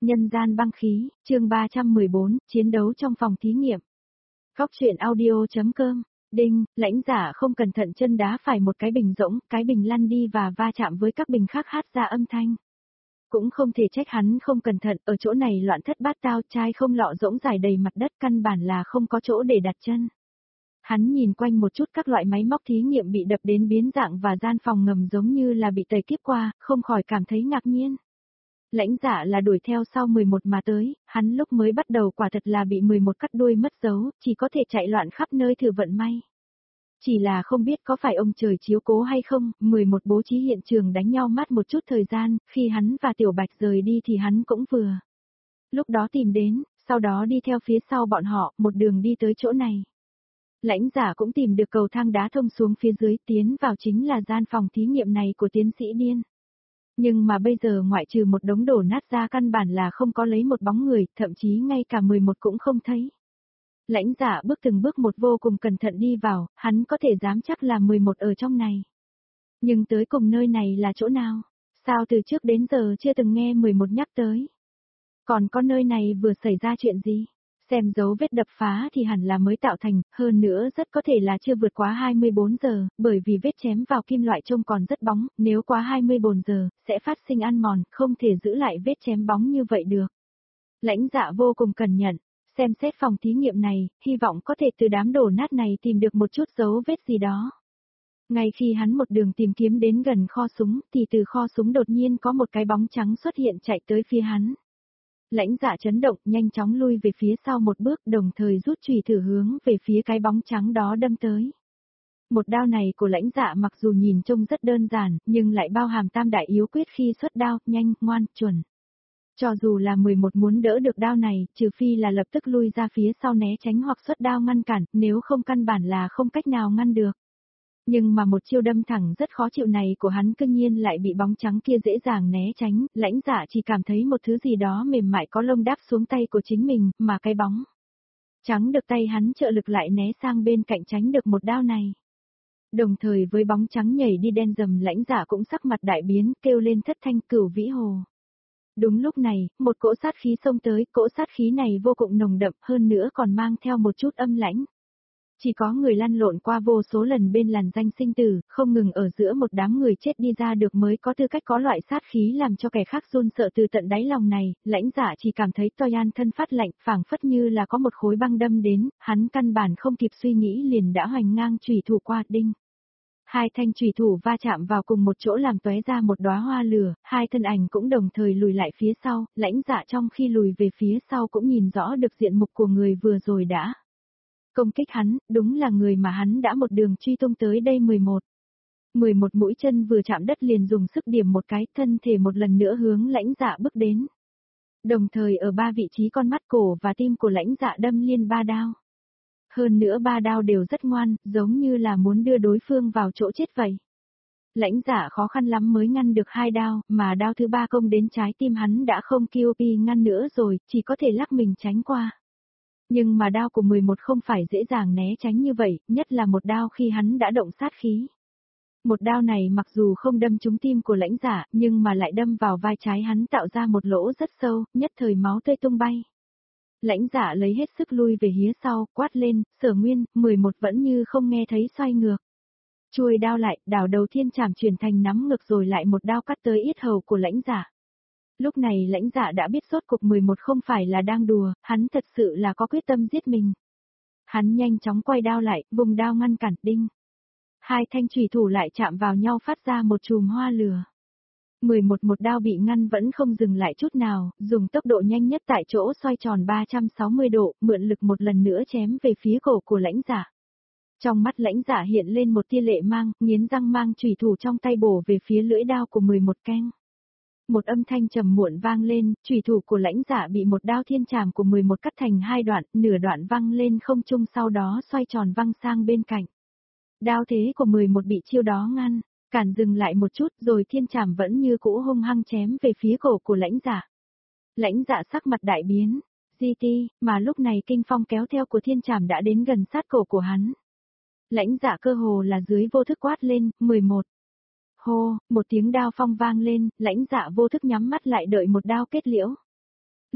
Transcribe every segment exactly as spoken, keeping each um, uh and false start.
Nhân gian băng khí, chương ba trăm mười bốn, chiến đấu trong phòng thí nghiệm. Góc truyện audio.com, đinh, lãnh giả không cẩn thận chân đá phải một cái bình rỗng, cái bình lăn đi và va chạm với các bình khác hát ra âm thanh. Cũng không thể trách hắn không cẩn thận, ở chỗ này loạn thất bát tao, chai không lọ rỗng dài đầy mặt đất, căn bản là không có chỗ để đặt chân. Hắn nhìn quanh một chút các loại máy móc thí nghiệm bị đập đến biến dạng và gian phòng ngầm giống như là bị tẩy kiếp qua, không khỏi cảm thấy ngạc nhiên. Lãnh giả là đuổi theo sau mười một mà tới, hắn lúc mới bắt đầu quả thật là bị mười một cắt đuôi mất dấu, chỉ có thể chạy loạn khắp nơi thử vận may. Chỉ là không biết có phải ông trời chiếu cố hay không, mười một bố trí hiện trường đánh nhau mát một chút thời gian, khi hắn và Tiểu Bạch rời đi thì hắn cũng vừa. Lúc đó tìm đến, sau đó đi theo phía sau bọn họ, một đường đi tới chỗ này. Lãnh giả cũng tìm được cầu thang đá thông xuống phía dưới, tiến vào chính là gian phòng thí nghiệm này của tiến sĩ điên. Nhưng mà bây giờ ngoại trừ một đống đổ nát ra căn bản là không có lấy một bóng người, thậm chí ngay cả mười một cũng không thấy. Lãnh giả bước từng bước một vô cùng cẩn thận đi vào, hắn có thể dám chắc là mười một ở trong này. Nhưng tới cùng nơi này là chỗ nào? Sao từ trước đến giờ chưa từng nghe mười một nhắc tới? Còn có nơi này vừa xảy ra chuyện gì? Xem dấu vết đập phá thì hẳn là mới tạo thành, hơn nữa rất có thể là chưa vượt quá hai mươi bốn giờ, bởi vì vết chém vào kim loại trông còn rất bóng, nếu quá hai mươi bốn giờ, sẽ phát sinh ăn mòn, không thể giữ lại vết chém bóng như vậy được. Lãnh dạ vô cùng cẩn nhận, xem xét phòng thí nghiệm này, hy vọng có thể từ đám đổ nát này tìm được một chút dấu vết gì đó. Ngay khi hắn một đường tìm kiếm đến gần kho súng, thì từ kho súng đột nhiên có một cái bóng trắng xuất hiện chạy tới phía hắn. Lãnh dạ chấn động, nhanh chóng lui về phía sau một bước, đồng thời rút chùy thử hướng về phía cái bóng trắng đó đâm tới. Một đao này của lãnh dạ mặc dù nhìn trông rất đơn giản, nhưng lại bao hàm tam đại yếu quyết khi xuất đao, nhanh, ngoan, chuẩn. Cho dù là mười một muốn đỡ được đao này, trừ phi là lập tức lui ra phía sau né tránh hoặc xuất đao ngăn cản, nếu không căn bản là không cách nào ngăn được. Nhưng mà một chiêu đâm thẳng rất khó chịu này của hắn cương nhiên lại bị bóng trắng kia dễ dàng né tránh, lãnh giả chỉ cảm thấy một thứ gì đó mềm mại có lông đáp xuống tay của chính mình, mà cái bóng trắng được tay hắn trợ lực lại né sang bên cạnh tránh được một đao này. Đồng thời với bóng trắng nhảy đi đen dầm, lãnh giả cũng sắc mặt đại biến, kêu lên thất thanh cửu vĩ hồ. Đúng lúc này, một cỗ sát khí xông tới, cỗ sát khí này vô cùng nồng đậm, hơn nữa còn mang theo một chút âm lãnh. Chỉ có người lăn lộn qua vô số lần bên làn danh sinh tử, không ngừng ở giữa một đám người chết đi ra được mới có tư cách có loại sát khí làm cho kẻ khác run sợ từ tận đáy lòng này, lãnh giả chỉ cảm thấy toan thân phát lạnh, phảng phất như là có một khối băng đâm đến, hắn căn bản không kịp suy nghĩ liền đã hoành ngang chủy thủ qua, đinh. Hai thanh chủy thủ va chạm vào cùng một chỗ làm tóe ra một đóa hoa lửa, hai thân ảnh cũng đồng thời lùi lại phía sau, lãnh dạ trong khi lùi về phía sau cũng nhìn rõ được diện mục của người vừa rồi đã công kích hắn, đúng là người mà hắn đã một đường truy tung tới đây mười một. mười một mũi chân vừa chạm đất liền dùng sức điểm một cái, thân thể một lần nữa hướng lãnh dạ bước đến. Đồng thời ở ba vị trí con mắt, cổ và tim của lãnh dạ đâm liên ba đao. Hơn nữa ba đao đều rất ngoan, giống như là muốn đưa đối phương vào chỗ chết vậy. Lãnh giả khó khăn lắm mới ngăn được hai đao, mà đao thứ ba công đến trái tim hắn đã không Q P ngăn nữa rồi, chỉ có thể lắc mình tránh qua. Nhưng mà đao của mười một không phải dễ dàng né tránh như vậy, nhất là một đao khi hắn đã động sát khí. Một đao này mặc dù không đâm trúng tim của lãnh giả, nhưng mà lại đâm vào vai trái hắn tạo ra một lỗ rất sâu, nhất thời máu tươi tung bay. Lãnh giả lấy hết sức lui về phía sau, quát lên, Sở Nguyên, mười một vẫn như không nghe thấy xoay ngược. Chuôi đao lại, đảo đầu thiên trảm chuyển thành nắm ngực rồi lại một đao cắt tới yết hầu của lãnh giả. Lúc này lãnh giả đã biết rốt cuộc mười một không phải là đang đùa, hắn thật sự là có quyết tâm giết mình. Hắn nhanh chóng quay đao lại, vùng đao ngăn cản, đinh. Hai thanh chủy thủ lại chạm vào nhau phát ra một chùm hoa lửa. mười một một đao bị ngăn vẫn không dừng lại chút nào, dùng tốc độ nhanh nhất tại chỗ xoay tròn ba trăm sáu mươi độ, mượn lực một lần nữa chém về phía cổ của lãnh giả. Trong mắt lãnh giả hiện lên một tia lệ mang, nghiến răng mang chủy thủ trong tay bổ về phía lưỡi đao của mười một keng. Một âm thanh trầm muộn vang lên, chủy thủ của lãnh giả bị một đao thiên trảm của mười một cắt thành hai đoạn, nửa đoạn văng lên không trung sau đó xoay tròn văng sang bên cạnh. Đao thế của mười một bị chiêu đó ngăn, cản dừng lại một chút rồi thiên trảm vẫn như cũ hung hăng chém về phía cổ của lãnh giả. Lãnh giả sắc mặt đại biến, giê tê, mà lúc này kinh phong kéo theo của thiên trảm đã đến gần sát cổ của hắn. Lãnh giả cơ hồ là dưới vô thức quát lên, mười một. Hô, một tiếng đao phong vang lên, lãnh dạ vô thức nhắm mắt lại đợi một đao kết liễu.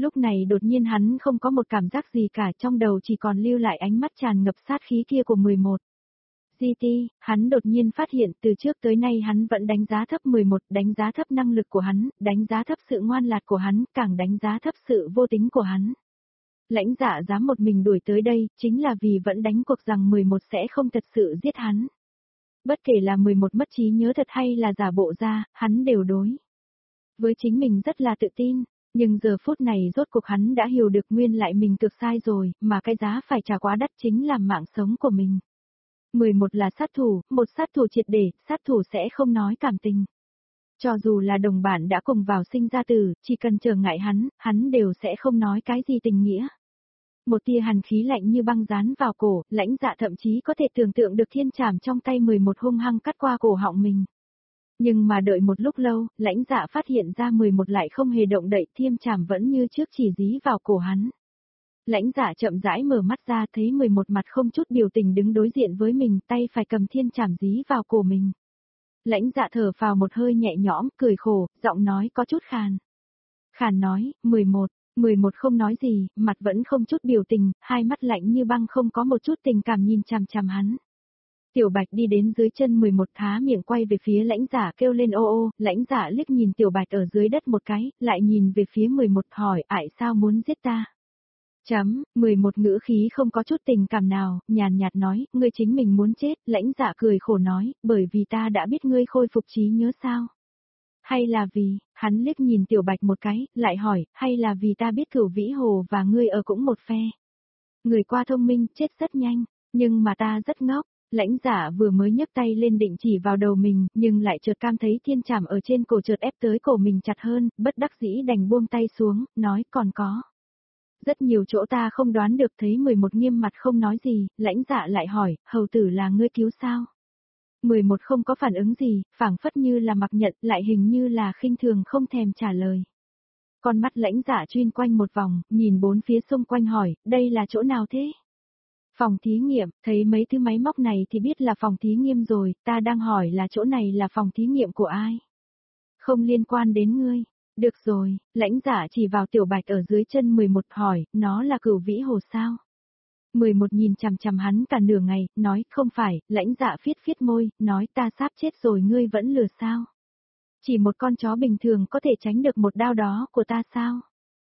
Lúc này đột nhiên hắn không có một cảm giác gì cả, trong đầu chỉ còn lưu lại ánh mắt tràn ngập sát khí kia của mười một. giê tê, hắn đột nhiên phát hiện từ trước tới nay hắn vẫn đánh giá thấp mười một, đánh giá thấp năng lực của hắn, đánh giá thấp sự ngoan lạt của hắn, càng đánh giá thấp sự vô tính của hắn. Lãnh Dạ dám một mình đuổi tới đây, chính là vì vẫn đánh cuộc rằng mười một sẽ không thật sự giết hắn. Bất kể là mười một mất trí nhớ thật hay là giả bộ ra, hắn đều đối với chính mình rất là tự tin. Nhưng giờ phút này rốt cuộc hắn đã hiểu được nguyên lại mình cực sai rồi, mà cái giá phải trả quá đắt chính là mạng sống của mình. mười một là sát thủ, một sát thủ triệt để, sát thủ sẽ không nói cảm tình. Cho dù là đồng bạn đã cùng vào sinh ra tử, chỉ cần trở ngại hắn, hắn đều sẽ không nói cái gì tình nghĩa. Một tia hàn khí lạnh như băng dán vào cổ, Lãnh Dạ thậm chí có thể tưởng tượng được thiên trảm trong tay mười một hung hăng cắt qua cổ họng mình. Nhưng mà đợi một lúc lâu, Lãnh Dạ phát hiện ra mười một lại không hề động đậy, thiêm trảm vẫn như trước chỉ dí vào cổ hắn. Lãnh Dạ chậm rãi mở mắt ra, thấy mười một mặt không chút biểu tình đứng đối diện với mình, tay phải cầm thiên trảm dí vào cổ mình. Lãnh Dạ thở phào một hơi nhẹ nhõm, cười khổ, giọng nói có chút khàn. Khàn nói, mười một, mười một không nói gì, mặt vẫn không chút biểu tình, hai mắt lạnh như băng không có một chút tình cảm nhìn chằm chằm hắn. Tiểu Bạch đi đến dưới chân mười một thá miệng quay về phía Lãnh Dạ kêu lên ô ô, Lãnh Dạ liếc nhìn Tiểu Bạch ở dưới đất một cái, lại nhìn về phía mười một hỏi ải sao muốn giết ta. Chấm, mười một ngữ khí không có chút tình cảm nào, nhàn nhạt nói, ngươi chính mình muốn chết, Lãnh Dạ cười khổ nói, bởi vì ta đã biết ngươi khôi phục trí nhớ sao. Hay là vì, hắn liếc nhìn Tiểu Bạch một cái, lại hỏi, hay là vì ta biết Cửu Vĩ Hồ và ngươi ở cũng một phe. Người qua thông minh, chết rất nhanh, nhưng mà ta rất ngốc. Lãnh Dạ vừa mới nhấc tay lên định chỉ vào đầu mình, nhưng lại chợt cảm thấy thiên trảm ở trên cổ chợt ép tới cổ mình chặt hơn, bất đắc dĩ đành buông tay xuống, nói còn có. Rất nhiều chỗ ta không đoán được, thấy mười một nghiêm mặt không nói gì, Lãnh Dạ lại hỏi, hầu tử là ngươi cứu sao? mười một không có phản ứng gì, phảng phất như là mặc nhận, lại hình như là khinh thường không thèm trả lời. Con mắt Lãnh Dạ chuyên quanh một vòng, nhìn bốn phía xung quanh hỏi, đây là chỗ nào thế? Phòng thí nghiệm, thấy mấy thứ máy móc này thì biết là phòng thí nghiệm rồi, ta đang hỏi là chỗ này là phòng thí nghiệm của ai? Không liên quan đến ngươi. Được rồi, Lãnh Dạ chỉ vào Tiểu Bạch ở dưới chân mười một hỏi, nó là Cửu Vĩ Hồ sao? mười một nhìn chằm chằm hắn cả nửa ngày, nói, không phải, Lãnh Dạ phiết phiết môi, nói ta sắp chết rồi ngươi vẫn lừa sao? Chỉ một con chó bình thường có thể tránh được một đao đó của ta sao?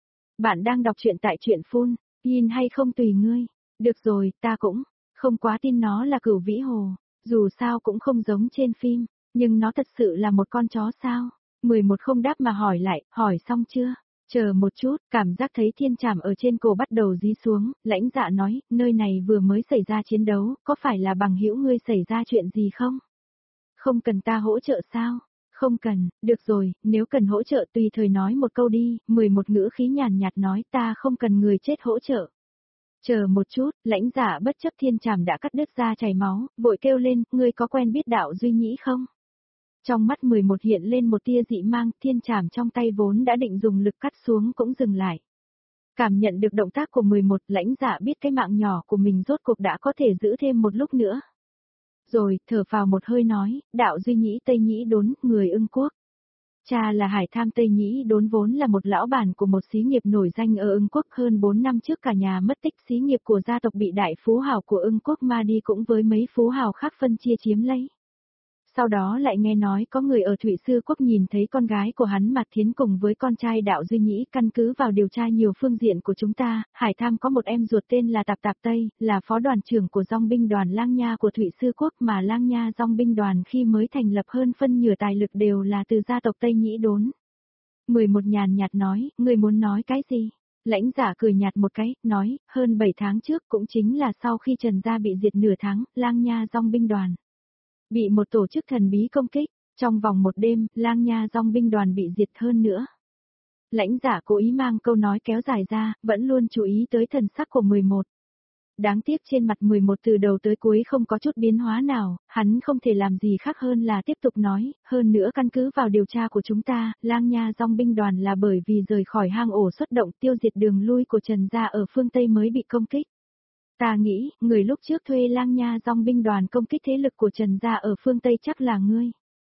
Bạn đang đọc truyện tại truyện phun, tin hay không tùy ngươi. Được rồi, ta cũng không quá tin nó là Cửu Vĩ Hồ, dù sao cũng không giống trên phim, nhưng nó thật sự là một con chó sao? mười một không đáp mà hỏi lại, hỏi xong chưa? Chờ một chút, cảm giác thấy thiên trảm ở trên cổ bắt đầu dí xuống, Lãnh Dạ nói, nơi này vừa mới xảy ra chiến đấu, có phải là bằng hữu ngươi xảy ra chuyện gì không? Không cần ta hỗ trợ sao? Không cần, được rồi, nếu cần hỗ trợ tùy thời nói một câu đi, mười một ngữ khí nhàn nhạt nói ta không cần người chết hỗ trợ. Chờ một chút, Lãnh Dạ bất chấp thiên trảm đã cắt đứt ra chảy máu, vội kêu lên, ngươi có quen biết đạo Duy Nhĩ không? Trong mắt mười một hiện lên một tia dị mang, thiên trảm trong tay vốn đã định dùng lực cắt xuống cũng dừng lại. Cảm nhận được động tác của mười một, Lãnh Dạ biết cái mạng nhỏ của mình rốt cuộc đã có thể giữ thêm một lúc nữa. Rồi, thở phào một hơi nói, đạo Duy Nhĩ Tây Nhĩ Đốn, người Ưng Quốc. Cha là Hải Tham Tây Nhĩ Đốn vốn là một lão bản của một xí nghiệp nổi danh ở Ưng Quốc, hơn bốn năm trước cả nhà mất tích, xí nghiệp của gia tộc bị đại phú hào của Ưng Quốc ma đi cũng với mấy phú hào khác phân chia chiếm lấy. Sau đó lại nghe nói có người ở Thụy Sư Quốc nhìn thấy con gái của hắn Mạt Thiến cùng với con trai đạo Duy Nhĩ, căn cứ vào điều tra nhiều phương diện của chúng ta, Hải Tham có một em ruột tên là Tạp Tạp Tây, là phó đoàn trưởng của dòng binh đoàn Lang Nha của Thụy Sư Quốc, mà Lang Nha dòng binh đoàn khi mới thành lập hơn phân nửa tài lực đều là từ gia tộc Tây Nhĩ Đốn. mười một nhàn nhạt nói, người muốn nói cái gì? Lãnh Dạ cười nhạt một cái, nói, hơn bảy tháng trước cũng chính là sau khi Trần Gia bị diệt nửa tháng, Lang Nha dòng binh đoàn bị một tổ chức thần bí công kích, trong vòng một đêm, Lang Nha dòng binh đoàn bị diệt hơn nữa. Lãnh Dạ cố ý mang câu nói kéo dài ra, vẫn luôn chú ý tới thần sắc của mười một. Đáng tiếc trên mặt mười một từ đầu tới cuối không có chút biến hóa nào, hắn không thể làm gì khác hơn là tiếp tục nói, hơn nữa căn cứ vào điều tra của chúng ta, Lang Nha dòng binh đoàn là bởi vì rời khỏi hang ổ xuất động tiêu diệt đường lui của Trần Gia ở phương Tây mới bị công kích. Ta nghĩ, người lúc trước thuê Lang Nha dòng binh đoàn công kích thế lực của Trần Gia ở phương Tây chắc là ngươi.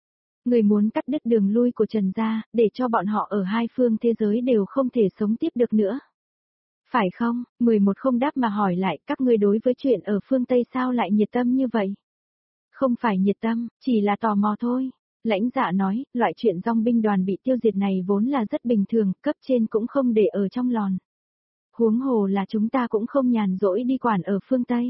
Người muốn cắt đứt đường lui của Trần gia, để cho bọn họ ở hai phương thế giới đều không thể sống tiếp được nữa. Phải không? mười một không đáp mà hỏi lại, các ngươi đối với chuyện ở phương Tây sao lại nhiệt tâm như vậy? Không phải nhiệt tâm, chỉ là tò mò thôi. Lãnh Dạ nói, loại chuyện dòng binh đoàn bị tiêu diệt này vốn là rất bình thường, cấp trên cũng không để ở trong lòn. Huống hồ là chúng ta cũng không nhàn rỗi đi quản ở phương Tây.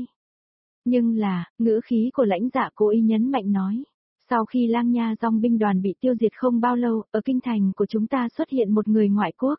Nhưng là, ngữ khí của Lãnh Dạ cố ý nhấn mạnh nói. Sau khi Lang Nha dòng binh đoàn bị tiêu diệt không bao lâu, ở kinh thành của chúng ta xuất hiện một người ngoại quốc.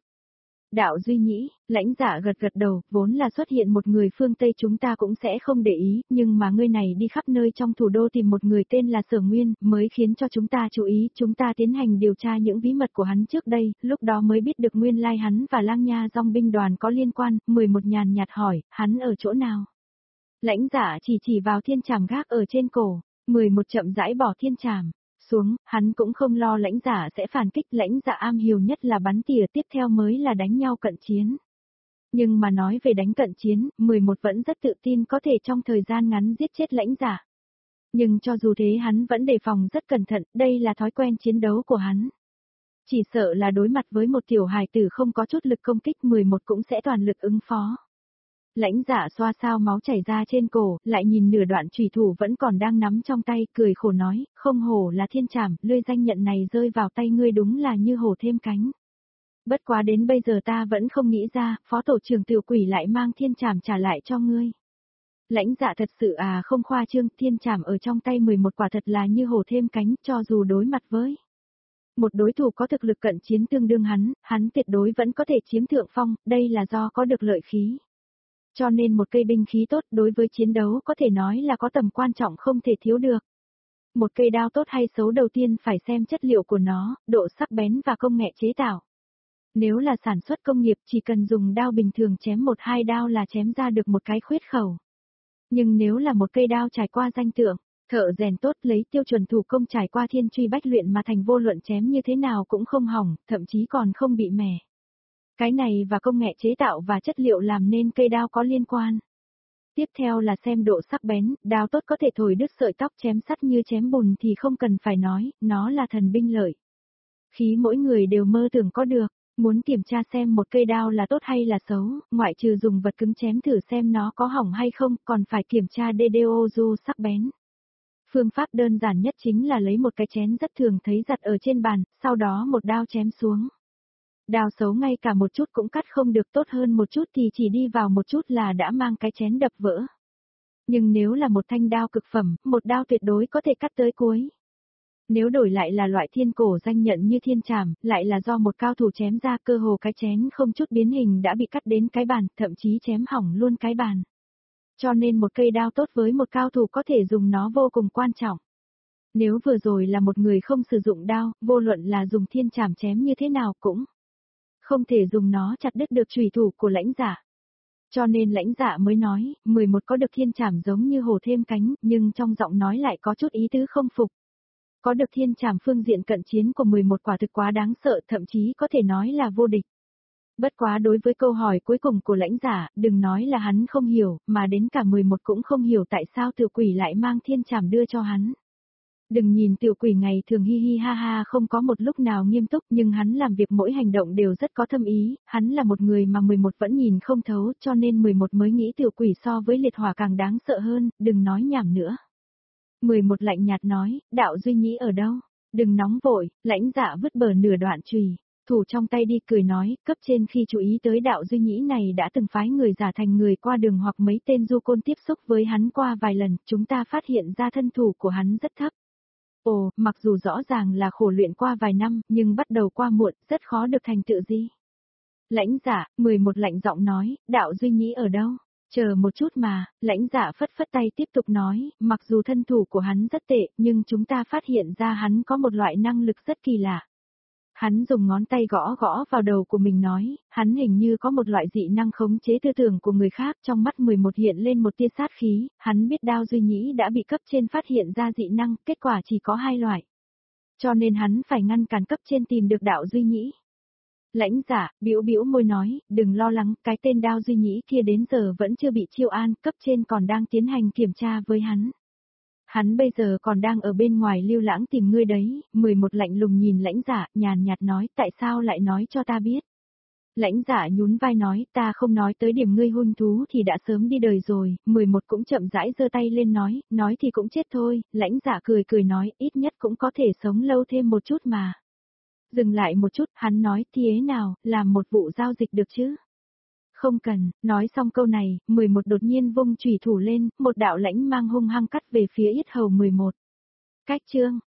Đạo Duy Nhĩ, Lãnh Dạ gật gật đầu, vốn là xuất hiện một người phương Tây chúng ta cũng sẽ không để ý, nhưng mà người này đi khắp nơi trong thủ đô tìm một người tên là Sở Nguyên, mới khiến cho chúng ta chú ý, chúng ta tiến hành điều tra những bí mật của hắn trước đây, lúc đó mới biết được nguyên lai hắn và Lang Nha dòng binh đoàn có liên quan, mười một nhàn nhạt hỏi, hắn ở chỗ nào? Lãnh Dạ chỉ chỉ vào thiên trảm gác ở trên cổ, mười một chậm rãi bỏ thiên trảm xuống, hắn cũng không lo Lãnh Dạ sẽ phản kích, Lãnh Dạ am hiểu nhất là bắn tỉa, tiếp theo mới là đánh nhau cận chiến. Nhưng mà nói về đánh cận chiến, mười một vẫn rất tự tin có thể trong thời gian ngắn giết chết Lãnh Dạ. Nhưng cho dù thế hắn vẫn đề phòng rất cẩn thận, đây là thói quen chiến đấu của hắn. Chỉ sợ là đối mặt với một tiểu hài tử không có chút lực công kích, mười một cũng sẽ toàn lực ứng phó. Lãnh Dạ xoa sao máu chảy ra trên cổ, lại nhìn nửa đoạn chùy thủ vẫn còn đang nắm trong tay, cười khổ nói, không hổ là thiên trảm, lươi danh nhận này rơi vào tay ngươi đúng là như hổ thêm cánh. Bất quá đến bây giờ ta vẫn không nghĩ ra, phó tổ trưởng tiểu quỷ lại mang thiên trảm trả lại cho ngươi. Lãnh Dạ thật sự à không khoa trương, thiên trảm ở trong tay mười một quả thật là như hổ thêm cánh, cho dù đối mặt với một đối thủ có thực lực cận chiến tương đương hắn, hắn tuyệt đối vẫn có thể chiếm thượng phong, đây là do có được lợi khí. Cho nên một cây binh khí tốt đối với chiến đấu có thể nói là có tầm quan trọng không thể thiếu được. Một cây đao tốt hay xấu đầu tiên phải xem chất liệu của nó, độ sắc bén và công nghệ chế tạo. Nếu là sản xuất công nghiệp chỉ cần dùng đao bình thường chém một hai đao là chém ra được một cái khuyết khẩu. Nhưng nếu là một cây đao trải qua danh tượng, thợ rèn tốt lấy tiêu chuẩn thủ công trải qua thiên truy bách luyện mà thành vô luận chém như thế nào cũng không hỏng, thậm chí còn không bị mẻ. Cái này và công nghệ chế tạo và chất liệu làm nên cây đao có liên quan. Tiếp theo là xem độ sắc bén, đao tốt có thể thổi đứt sợi tóc, chém sắt như chém bùn thì không cần phải nói, nó là thần binh lợi khí mỗi người đều mơ tưởng có được. Muốn kiểm tra xem một cây đao là tốt hay là xấu, ngoại trừ dùng vật cứng chém thử xem nó có hỏng hay không, còn phải kiểm tra đê đê ô du sắc bén. Phương pháp đơn giản nhất chính là lấy một cái chén rất thường thấy giặt ở trên bàn, sau đó một đao chém xuống. Đao xấu ngay cả một chút cũng cắt không được, tốt hơn một chút thì chỉ đi vào một chút là đã mang cái chén đập vỡ. Nhưng nếu là một thanh đao cực phẩm, một đao tuyệt đối có thể cắt tới cuối. Nếu đổi lại là loại thiên cổ danh nhận như thiên trảm, lại là do một cao thủ chém ra, cơ hồ cái chén không chút biến hình đã bị cắt đến cái bàn, thậm chí chém hỏng luôn cái bàn. Cho nên một cây đao tốt với một cao thủ có thể dùng nó vô cùng quan trọng. Nếu vừa rồi là một người không sử dụng đao, vô luận là dùng thiên trảm chém như thế nào cũng không thể dùng nó chặt đứt được chùy thủ của Lãnh Dạ. Cho nên Lãnh Dạ mới nói, mười một có được thiên trảm giống như hổ thêm cánh, nhưng trong giọng nói lại có chút ý tứ không phục. Có được thiên trảm phương diện cận chiến của mười một quả thực quá đáng sợ, thậm chí có thể nói là vô địch. Bất quá đối với câu hỏi cuối cùng của Lãnh Dạ, đừng nói là hắn không hiểu, mà đến cả mười một cũng không hiểu tại sao tiểu quỷ lại mang thiên trảm đưa cho hắn. Đừng nhìn tiểu quỷ ngày thường hi hi ha ha không có một lúc nào nghiêm túc, nhưng hắn làm việc mỗi hành động đều rất có thâm ý, hắn là một người mà mười một vẫn nhìn không thấu, cho nên mười một mới nghĩ tiểu quỷ so với liệt hỏa càng đáng sợ hơn, đừng nói nhảm nữa. mười một lạnh nhạt nói, Đạo Duy Nhĩ ở đâu? Đừng nóng vội, Lãnh Dạ vứt bờ nửa đoạn chùy thủ trong tay đi, cười nói, cấp trên khi chú ý tới Đạo Duy Nhĩ này đã từng phái người giả thành người qua đường hoặc mấy tên du côn tiếp xúc với hắn qua vài lần, chúng ta phát hiện ra thân thủ của hắn rất thấp. Ồ, mặc dù rõ ràng là khổ luyện qua vài năm, nhưng bắt đầu qua muộn, rất khó được thành tựu gì. Lãnh Dạ, mười một lạnh giọng nói, Đạo Duy Nhĩ ở đâu? Chờ một chút mà, Lãnh Dạ phất phất tay tiếp tục nói, mặc dù thân thủ của hắn rất tệ, nhưng chúng ta phát hiện ra hắn có một loại năng lực rất kỳ lạ. Hắn dùng ngón tay gõ gõ vào đầu của mình nói, hắn hình như có một loại dị năng khống chế tư tưởng của người khác, trong mắt mười một hiện lên một tia sát khí, hắn biết Đao Duy Nhĩ đã bị cấp trên phát hiện ra dị năng, kết quả chỉ có hai loại. Cho nên hắn phải ngăn cản cấp trên tìm được Đạo Duy Nhĩ. Lãnh Dạ, bĩu bĩu môi nói, đừng lo lắng, cái tên Đao Duy Nhĩ kia đến giờ vẫn chưa bị chiêu an, cấp trên còn đang tiến hành kiểm tra với hắn. Hắn bây giờ còn đang ở bên ngoài lưu lãng tìm ngươi đấy, mười một lạnh lùng nhìn lãnh dạ, nhàn nhạt nói, tại sao lại nói cho ta biết. Lãnh dạ nhún vai nói, ta không nói tới điểm ngươi hung thú thì đã sớm đi đời rồi, mười một cũng chậm rãi giơ tay lên nói, nói thì cũng chết thôi, lãnh dạ cười cười nói, ít nhất cũng có thể sống lâu thêm một chút mà. Dừng lại một chút, hắn nói, thế nào, làm một vụ giao dịch được chứ? Không cần, nói xong câu này, mười một đột nhiên vung chủy thủ lên, một đạo lãnh mang hung hăng cắt về phía yết hầu mười một. Cách chương